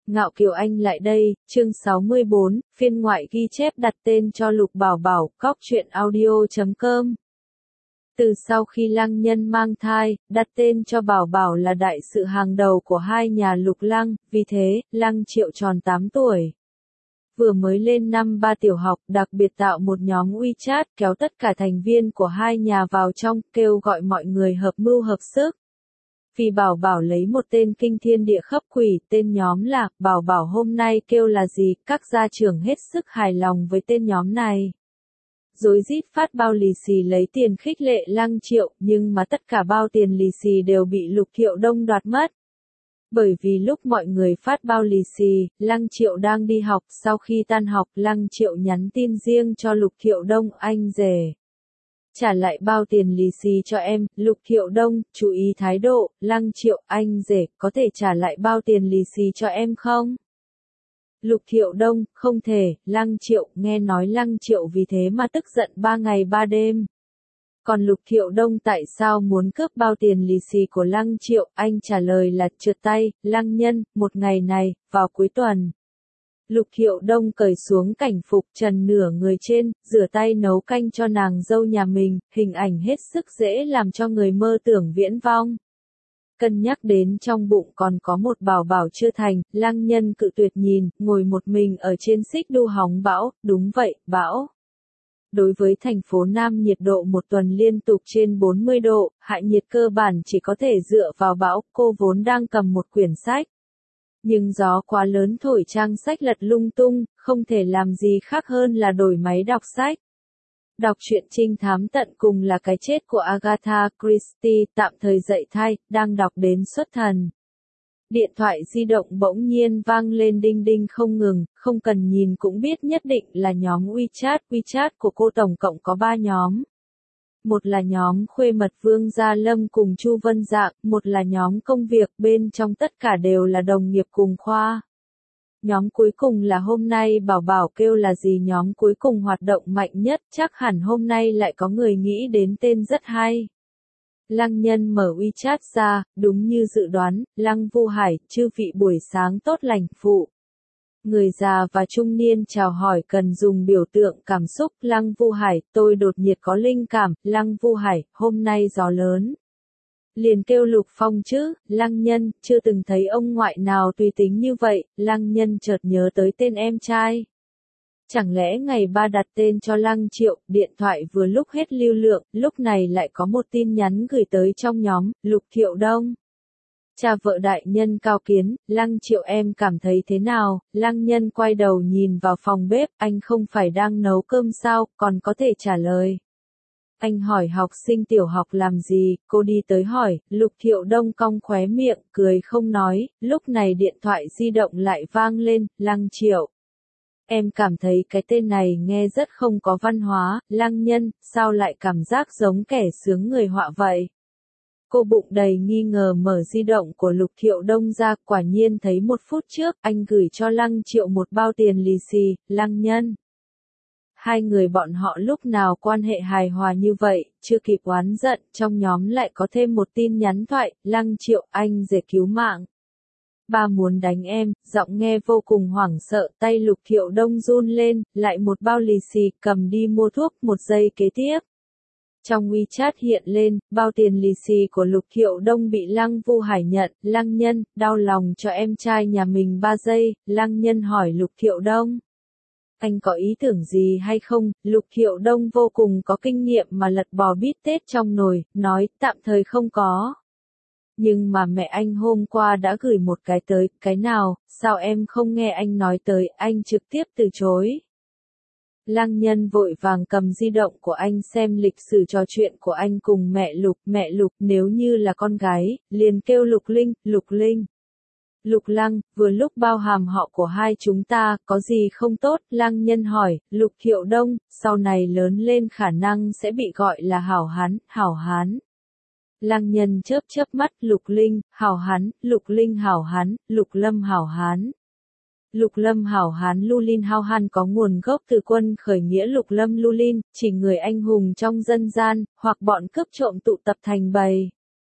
Ngạo Kiều Anh lại đây, chương 64, phiên ngoại ghi chép đặt tên cho Lục Bảo Bảo, Cóc truyện audio.com. Từ sau khi Lăng Nhân mang thai, đặt tên cho Bảo Bảo là đại sự hàng đầu của hai nhà Lục Lăng, vì thế, Lăng Triệu tròn 8 tuổi. Vừa mới lên năm 3 tiểu học, đặc biệt tạo một nhóm WeChat kéo tất cả thành viên của hai nhà vào trong, kêu gọi mọi người hợp mưu hợp sức. Vì Bảo Bảo lấy một tên kinh thiên địa khắp quỷ, tên nhóm là Bảo Bảo hôm nay kêu là gì, các gia trưởng hết sức hài lòng với tên nhóm này. Rối rít phát bao lì xì lấy tiền khích lệ Lăng Triệu, nhưng mà tất cả bao tiền lì xì đều bị Lục Thiệu Đông đoạt mất. Bởi vì lúc mọi người phát bao lì xì, Lăng Triệu đang đi học, sau khi tan học, Lăng Triệu nhắn tin riêng cho Lục Thiệu Đông, anh rể. Trả lại bao tiền lì xì cho em, Lục Thiệu Đông, chú ý thái độ, Lăng Triệu, anh rể, có thể trả lại bao tiền lì xì cho em không? Lục Thiệu Đông, không thể, Lăng Triệu, nghe nói Lăng Triệu vì thế mà tức giận 3 ngày 3 đêm. Còn Lục Thiệu Đông tại sao muốn cướp bao tiền lì xì của Lăng Triệu, anh trả lời là trượt tay, Lăng Nhân, một ngày này, vào cuối tuần. Lục Thiệu Đông cởi xuống cảnh phục trần nửa người trên, rửa tay nấu canh cho nàng dâu nhà mình, hình ảnh hết sức dễ làm cho người mơ tưởng viễn vong. Cân nhắc đến trong bụng còn có một Bảo Bảo chưa thành, Lăng Nhân cự tuyệt nhìn, ngồi một mình ở trên xích đu hóng bão, đúng vậy, bão. Đối với thành phố Nam nhiệt độ một tuần liên tục trên 40 độ, hạ nhiệt cơ bản chỉ có thể dựa vào bão, cô vốn đang cầm một quyển sách. Nhưng gió quá lớn thổi trang sách lật lung tung, không thể làm gì khác hơn là đổi máy đọc sách. Đọc truyện trinh thám tận cùng là cái chết của Agatha Christie, tạm thời dậy thay, đang đọc đến xuất thần. Điện thoại di động bỗng nhiên vang lên đinh đinh không ngừng, không cần nhìn cũng biết nhất định là nhóm WeChat của cô tổng cộng có 3 nhóm. Một là nhóm khuê mật Vương Gia Lâm cùng Chu Vân Dạng, một là nhóm công việc, bên trong tất cả đều là đồng nghiệp cùng khoa. Nhóm cuối cùng là hôm nay Bảo Bảo kêu là gì, nhóm cuối cùng hoạt động mạnh nhất, chắc hẳn hôm nay lại có người nghĩ đến tên rất hay. Lăng Nhân mở WeChat ra, đúng như dự đoán, Lăng Vu Hải, chư vị buổi sáng tốt lành, phụ. Người già và trung niên chào hỏi cần dùng biểu tượng cảm xúc, Lăng Vu Hải, tôi đột nhiệt có linh cảm, Lăng Vu Hải, hôm nay gió lớn. Liền kêu Lục Phong chứ, Lăng Nhân, chưa từng thấy ông ngoại nào tùy tính như vậy, Lăng Nhân chợt nhớ tới tên em trai. Chẳng lẽ ngày 3 đặt tên cho Lăng Triệu, điện thoại vừa lúc hết lưu lượng, lúc này lại có một tin nhắn gửi tới trong nhóm, Lục Thiệu Đông. Cha vợ đại nhân cao kiến, Lăng Triệu em cảm thấy thế nào, Lăng Nhân quay đầu nhìn vào phòng bếp, anh không phải đang nấu cơm sao, còn có thể trả lời. Anh hỏi học sinh tiểu học làm gì, cô đi tới hỏi, Lục Thiệu Đông cong khóe miệng, cười không nói, lúc này điện thoại di động lại vang lên, Lăng Triệu. Em cảm thấy cái tên này nghe rất không có văn hóa, Lăng Nhân, sao lại cảm giác giống kẻ sướng người họa vậy? Cô bụng đầy nghi ngờ mở di động của Lục Thiệu Đông ra, quả nhiên thấy 1 phút trước, anh gửi cho Lăng Triệu một bao tiền lì xì, Lăng Nhân. Hai người bọn họ lúc nào quan hệ hài hòa như vậy, chưa kịp oán giận, trong nhóm lại có thêm một tin nhắn thoại, Lăng Triệu, anh rể cứu mạng. Ba muốn đánh em, giọng nghe vô cùng hoảng sợ, tay Lục Thiệu Đông run lên, lại một bao lì xì, cầm đi mua thuốc, 1 giây kế tiếp. Trong WeChat hiện lên, bao tiền lì xì của Lục Thiệu Đông bị Lăng Vu Hải nhận, Lăng Nhân, đau lòng cho em trai nhà mình 3 giây, Lăng Nhân hỏi Lục Thiệu Đông. Anh có ý tưởng gì hay không? Lục Thiệu Đông vô cùng có kinh nghiệm mà lật bò bít tết trong nồi, nói, tạm thời không có. Nhưng mà mẹ anh hôm qua đã gửi một cái tới, cái nào, sao em không nghe anh nói tới, anh trực tiếp từ chối. Lăng Nhân vội vàng cầm di động của anh xem lịch sử trò chuyện của anh cùng mẹ Lục nếu như là con gái, liền kêu Lục Linh, Lục Linh. Lục Lăng, vừa lúc bao hàm họ của hai chúng ta, có gì không tốt, Lăng Nhân hỏi, Lục Thiệu Đông, sau này lớn lên khả năng sẽ bị gọi là hảo hán. Lăng Nhân chớp chớp mắt, Lục Linh, hảo hán, Lục Linh hảo hán, Lục Lâm hảo hán. Lục Lâm hảo hán Lulin hao han có nguồn gốc từ quân khởi nghĩa Lục Lâm Lulin, chỉ người anh hùng trong dân gian, hoặc bọn cướp trộm tụ tập thành bầy.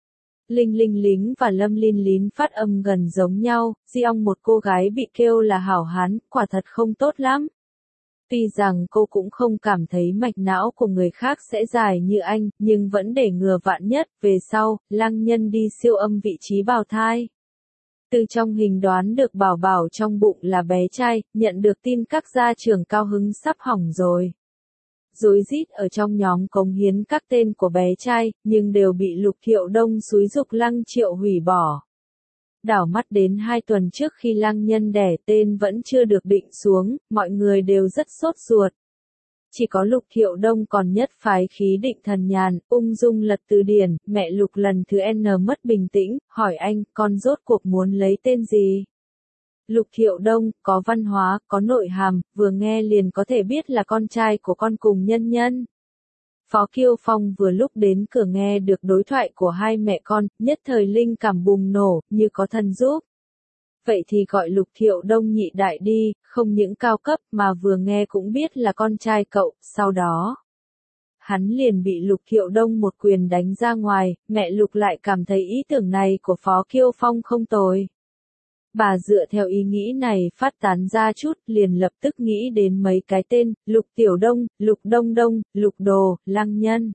Linh Linh Lính và Lâm Linh Lín phát âm gần giống nhau, Giong một cô gái bị kêu là hảo hán, quả thật không tốt lắm. Tuy rằng cô cũng không cảm thấy mạch não của người khác sẽ dài như anh, nhưng vẫn để ngừa vạn nhất, về sau, Lăng Nhân đi siêu âm vị trí bào thai. Từ trong hình đoán được bảo bảo trong bụng là bé trai, nhận được tin các gia trưởng cao hứng sắp hỏng rồi. Rối rít ở trong nhóm cống hiến các tên của bé trai, nhưng đều bị Lục Thiệu Đông xúi giục Lăng Triệu hủy bỏ. Đảo mắt đến 2 tuần trước khi Lăng Nhân đẻ tên vẫn chưa được định xuống, mọi người đều rất sốt ruột. Chỉ có Lục Thiệu Đông còn nhất phái khí định thần nhàn, ung dung lật từ điển, mẹ Lục lần thứ N mất bình tĩnh, hỏi anh, con rốt cuộc muốn lấy tên gì? Lục Thiệu Đông, có văn hóa, có nội hàm, vừa nghe liền có thể biết là con trai của con cùng Nhân Nhân. Phó Kiêu Phong vừa lúc đến cửa nghe được đối thoại của hai mẹ con, nhất thời linh cảm bùng nổ, như có thần giúp. Vậy thì gọi Lục Thiệu Đông nhị đại đi, không những cao cấp mà vừa nghe cũng biết là con trai cậu, sau đó. Hắn liền bị Lục Thiệu Đông một quyền đánh ra ngoài, mẹ Lục lại cảm thấy ý tưởng này của Phó Kiêu Phong không tồi. Bà dựa theo ý nghĩ này phát tán ra chút, liền lập tức nghĩ đến mấy cái tên, Lục Tiểu Đông, Lục Đông Đông, Lục Đồ, Lăng Nhân.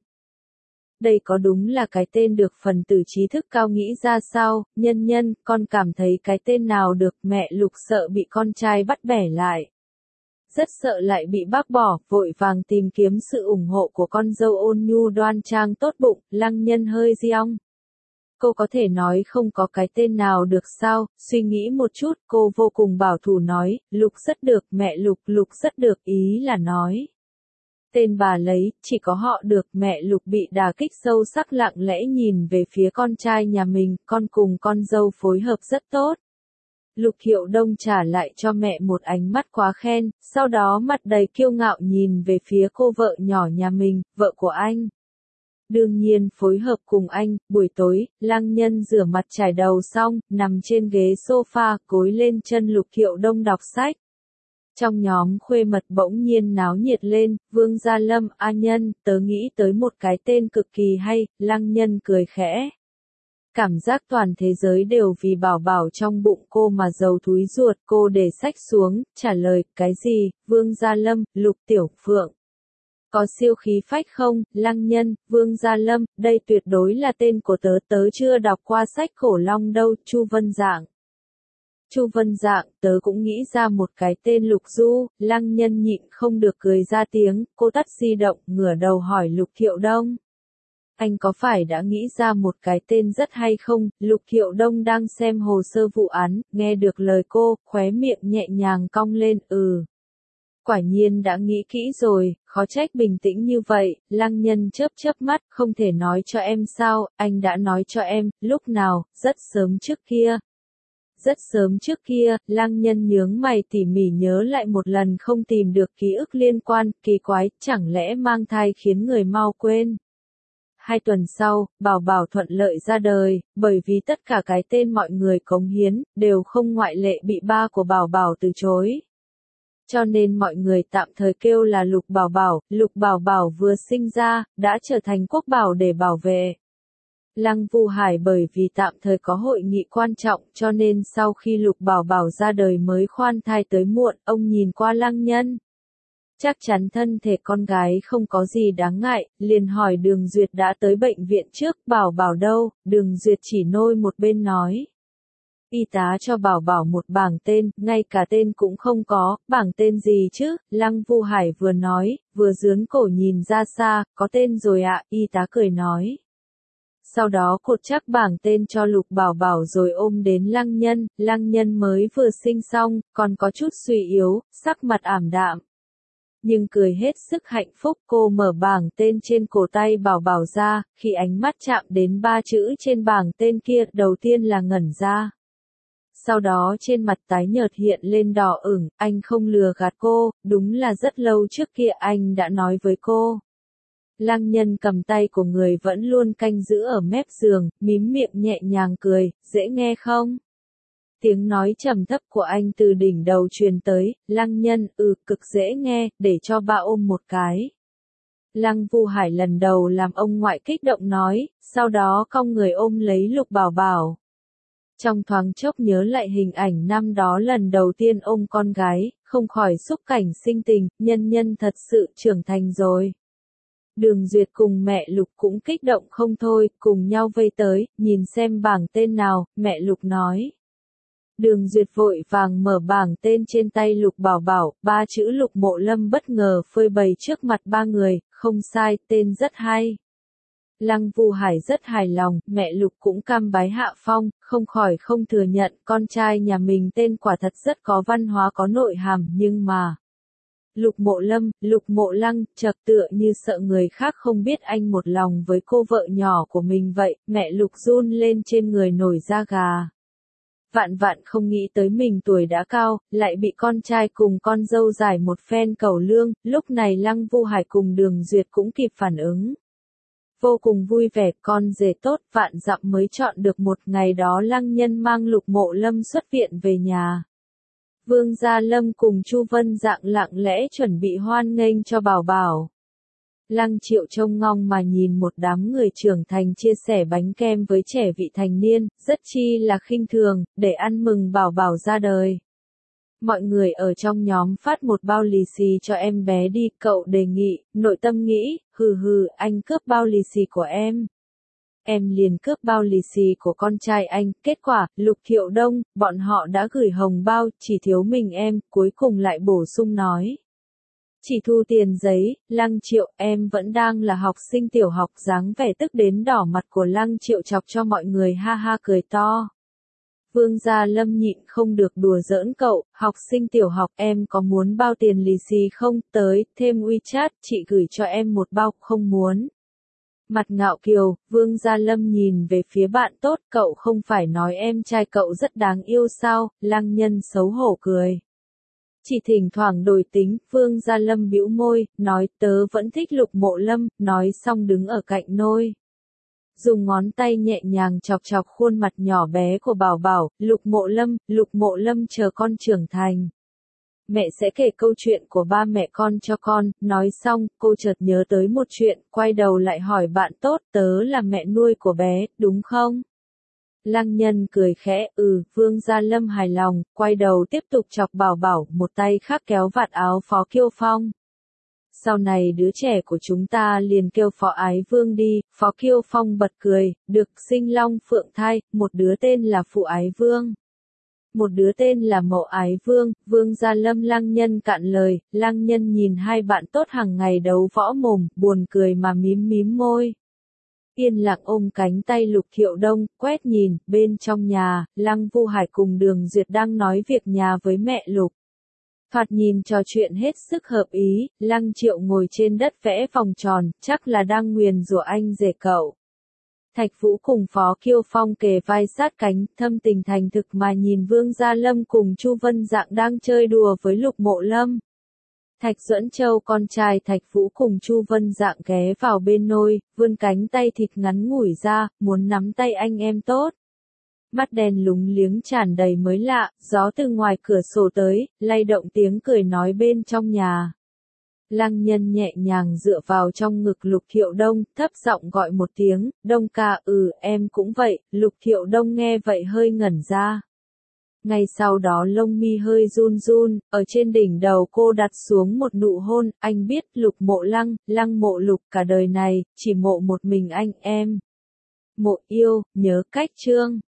Đây có đúng là cái tên được phần tử trí thức cao nghĩ ra sao, Nhân Nhân, con cảm thấy cái tên nào được, mẹ Lục sợ bị con trai bắt bẻ lại. Rất sợ lại bị bác bỏ, vội vàng tìm kiếm sự ủng hộ của con dâu ôn nhu đoan trang tốt bụng, Lăng Nhân hơi giong. Cô có thể nói không có cái tên nào được sao, suy nghĩ một chút, cô vô cùng bảo thủ nói, Lục rất được, mẹ Lục, Lục rất được, ý là nói. Tên bà lấy, chỉ có họ được, mẹ Lục bị đả kích sâu sắc lặng lẽ nhìn về phía con trai nhà mình, con cùng con dâu phối hợp rất tốt. Lục Thiệu Đông trả lại cho mẹ một ánh mắt quá khen, sau đó mặt đầy kiêu ngạo nhìn về phía cô vợ nhỏ nhà mình, vợ của anh. Đương nhiên phối hợp cùng anh, buổi tối, Lăng Nhân rửa mặt chải đầu xong, nằm trên ghế sofa, cối lên chân Lục Thiệu Đông đọc sách. Trong nhóm khuê mật bỗng nhiên náo nhiệt lên, Vương Gia Lâm, A Nhân, tớ nghĩ tới một cái tên cực kỳ hay, Lăng Nhân cười khẽ. Cảm giác toàn thế giới đều vì bảo bảo trong bụng cô mà giàu thúi ruột, cô để sách xuống, trả lời, cái gì, Vương Gia Lâm, Lục Tiểu Phượng. Có siêu khí phách không, Lăng Nhân, Vương Gia Lâm, đây tuyệt đối là tên của tớ, tớ chưa đọc qua sách Cổ Long đâu, Chu Vân Dạng. Chu Vân Dạng, tớ cũng nghĩ ra một cái tên Lục Du, Lăng Nhân nhịn không được cười ra tiếng, cô tắt di động, ngửa đầu hỏi Lục Thiệu Đông. Anh có phải đã nghĩ ra một cái tên rất hay không? Lục Thiệu Đông đang xem hồ sơ vụ án, nghe được lời cô, khóe miệng nhẹ nhàng cong lên, Quả nhiên đã nghĩ kỹ rồi, khó trách bình tĩnh như vậy, Lăng Nhân chớp chớp mắt, không thể nói cho em sao, anh đã nói cho em, lúc nào, rất sớm trước kia. Rất sớm trước kia, Lăng Nhân nhướng mày tỉ mỉ nhớ lại một lần không tìm được ký ức liên quan, kỳ quái, chẳng lẽ mang thai khiến người mau quên. 2 tuần sau, bảo bảo thuận lợi ra đời, bởi vì tất cả cái tên mọi người cống hiến, đều không ngoại lệ bị ba của bảo bảo từ chối. Cho nên mọi người tạm thời kêu là Lục Bảo Bảo vừa sinh ra, đã trở thành quốc bảo để bảo vệ. Lăng Vu Hải bởi vì tạm thời có hội nghị quan trọng cho nên sau khi Lục Bảo Bảo ra đời mới khoan thai tới muộn, ông nhìn qua Lăng Nhân. Chắc chắn thân thể con gái không có gì đáng ngại, liền hỏi Đường Duyệt đã tới bệnh viện trước, Bảo Bảo đâu, Đường Duyệt chỉ nôi một bên nói. Y tá cho Bảo Bảo một bảng tên, ngay cả tên cũng không có, bảng tên gì chứ, Lăng Vu Hải vừa nói, vừa dướn cổ nhìn ra xa, có tên rồi ạ, y tá cười nói. Sau đó cột chắc bảng tên cho Lục Bảo Bảo rồi ôm đến Lăng Nhân mới vừa sinh xong, còn có chút suy yếu, sắc mặt ảm đạm. Nhưng cười hết sức hạnh phúc, cô mở bảng tên trên cổ tay Bảo Bảo ra, khi ánh mắt chạm đến 3 chữ trên bảng tên kia, đầu tiên là ngẩn ra. Sau đó trên mặt tái nhợt hiện lên đỏ ửng, anh không lừa gạt cô, đúng là rất lâu trước kia anh đã nói với cô. Lăng Nhân cầm tay của người vẫn luôn canh giữ ở mép giường, mím miệng nhẹ nhàng cười, dễ nghe không? Tiếng nói trầm thấp của anh từ đỉnh đầu truyền tới, Lăng Nhân, cực dễ nghe, để cho ba ôm một cái. Lăng Vu Hải lần đầu làm ông ngoại kích động nói, sau đó cong người ôm lấy Lục Bảo Bảo. Trong thoáng chốc nhớ lại hình ảnh năm đó lần đầu tiên ôm con gái, không khỏi xúc cảnh sinh tình, nhân nhân thật sự trưởng thành rồi. Đường Duyệt cùng mẹ Lục cũng kích động không thôi, cùng nhau vây tới, nhìn xem bảng tên nào, mẹ Lục nói. Đường Duyệt vội vàng mở bảng tên trên tay Lục Bảo Bảo, 3 chữ Lục Mộ Lâm bất ngờ phơi bày trước mặt 3 người, không sai, tên rất hay. Lăng Vu Hải rất hài lòng, mẹ Lục cũng cam bái hạ phong, không khỏi không thừa nhận con trai nhà mình tên quả thật rất có văn hóa có nội hàm, nhưng mà Lục Mộ Lâm, Lục Mộ Lăng, chợt tựa như sợ người khác không biết anh một lòng với cô vợ nhỏ của mình vậy, mẹ Lục run lên trên người nổi da gà. Vạn vạn không nghĩ tới mình tuổi đã cao, lại bị con trai cùng con dâu giải một phen cẩu lương, lúc này Lăng Vu Hải cùng Đường Duyệt cũng kịp phản ứng. Vô cùng vui vẻ, con rể tốt, vạn dặm mới chọn được một ngày đó Lăng Nhân mang Lục Mộ Lâm xuất viện về nhà. Vương Gia Lâm cùng Chu Vân Dạng lặng lẽ chuẩn bị hoan nghênh cho Bảo Bảo. Lăng Triệu trông ngong mà nhìn một đám người trưởng thành chia sẻ bánh kem với trẻ vị thành niên, rất chi là khinh thường, để ăn mừng Bảo Bảo ra đời. Mọi người ở trong nhóm phát một bao lì xì cho em bé đi, cậu đề nghị, nội tâm nghĩ, hừ, anh cướp bao lì xì của em. Em liền cướp bao lì xì của con trai anh, kết quả, Lục Thiệu Đông, bọn họ đã gửi hồng bao, chỉ thiếu mình em, cuối cùng lại bổ sung nói. Chỉ thu tiền giấy, Lăng Triệu, em vẫn đang là học sinh tiểu học, dáng vẻ tức đến đỏ mặt của Lăng Triệu chọc cho mọi người ha ha cười to. Vương Gia Lâm nhịn không được đùa giỡn cậu, học sinh tiểu học em có muốn bao tiền lì xì không, tới, thêm WeChat, chị gửi cho em một bao, không muốn. Mặt ngạo kiều, Vương Gia Lâm nhìn về phía bạn tốt, cậu không phải nói em trai cậu rất đáng yêu sao, Lăng Nhân xấu hổ cười. Chỉ thỉnh thoảng đổi tính, Vương Gia Lâm bĩu môi, nói tớ vẫn thích Lục Mộ Lâm, nói xong đứng ở cạnh nôi. Dùng ngón tay nhẹ nhàng chọc chọc khuôn mặt nhỏ bé của Bảo Bảo, Lục Mộ Lâm chờ con trưởng thành. Mẹ sẽ kể câu chuyện của ba mẹ con cho con, nói xong, cô chợt nhớ tới một chuyện, quay đầu lại hỏi bạn tốt, tớ là mẹ nuôi của bé, đúng không? Lăng Nhân cười khẽ, Vương Gia Lâm hài lòng, quay đầu tiếp tục chọc Bảo Bảo, một tay khác kéo vạt áo Phó Kiêu Phong. Sau này đứa trẻ của chúng ta liền kêu Phó Ái Vương đi, Phó Kiêu Phong bật cười, được sinh long phượng thai, một đứa tên là Phụ Ái Vương. Một đứa tên là Mậu Ái Vương, Vương Gia Lâm Lăng Nhân cạn lời, Lăng Nhân nhìn hai bạn tốt hàng ngày đấu võ mồm, buồn cười mà mím môi. Yên lặng ôm cánh tay Lục Thiệu Đông, quét nhìn, bên trong nhà, Lăng Vu Hải cùng Đường Duyệt đang nói việc nhà với mẹ Lục. Thoạt nhìn trò chuyện hết sức hợp ý, Lăng Triệu ngồi trên đất vẽ vòng tròn, chắc là đang nguyền rủa anh rể cậu. Thạch Vũ cùng Phó Kiêu Phong kề vai sát cánh, thâm tình thành thực mà nhìn Vương Gia Lâm cùng Chu Vân Dạng đang chơi đùa với Lục Mộ Lâm. Thạch Duẫn Châu con trai Thạch Vũ cùng Chu Vân Dạng ghé vào bên nôi, vươn cánh tay thịt ngắn ngủi ra, muốn nắm tay anh em tốt. Mắt đen lúng liếng tràn đầy mới lạ, gió từ ngoài cửa sổ tới, lay động tiếng cười nói bên trong nhà. Lăng Nhân nhẹ nhàng dựa vào trong ngực Lục Thiệu Đông, thấp giọng gọi một tiếng, Đông ca, em cũng vậy, Lục Thiệu Đông nghe vậy hơi ngẩn ra. Ngay sau đó lông mi hơi run run, ở trên đỉnh đầu cô đặt xuống một nụ hôn, anh biết Lục Mộ Lăng, Lăng Mộ Lục cả đời này, chỉ mộ một mình anh em. Mộ yêu, nhớ cách chương.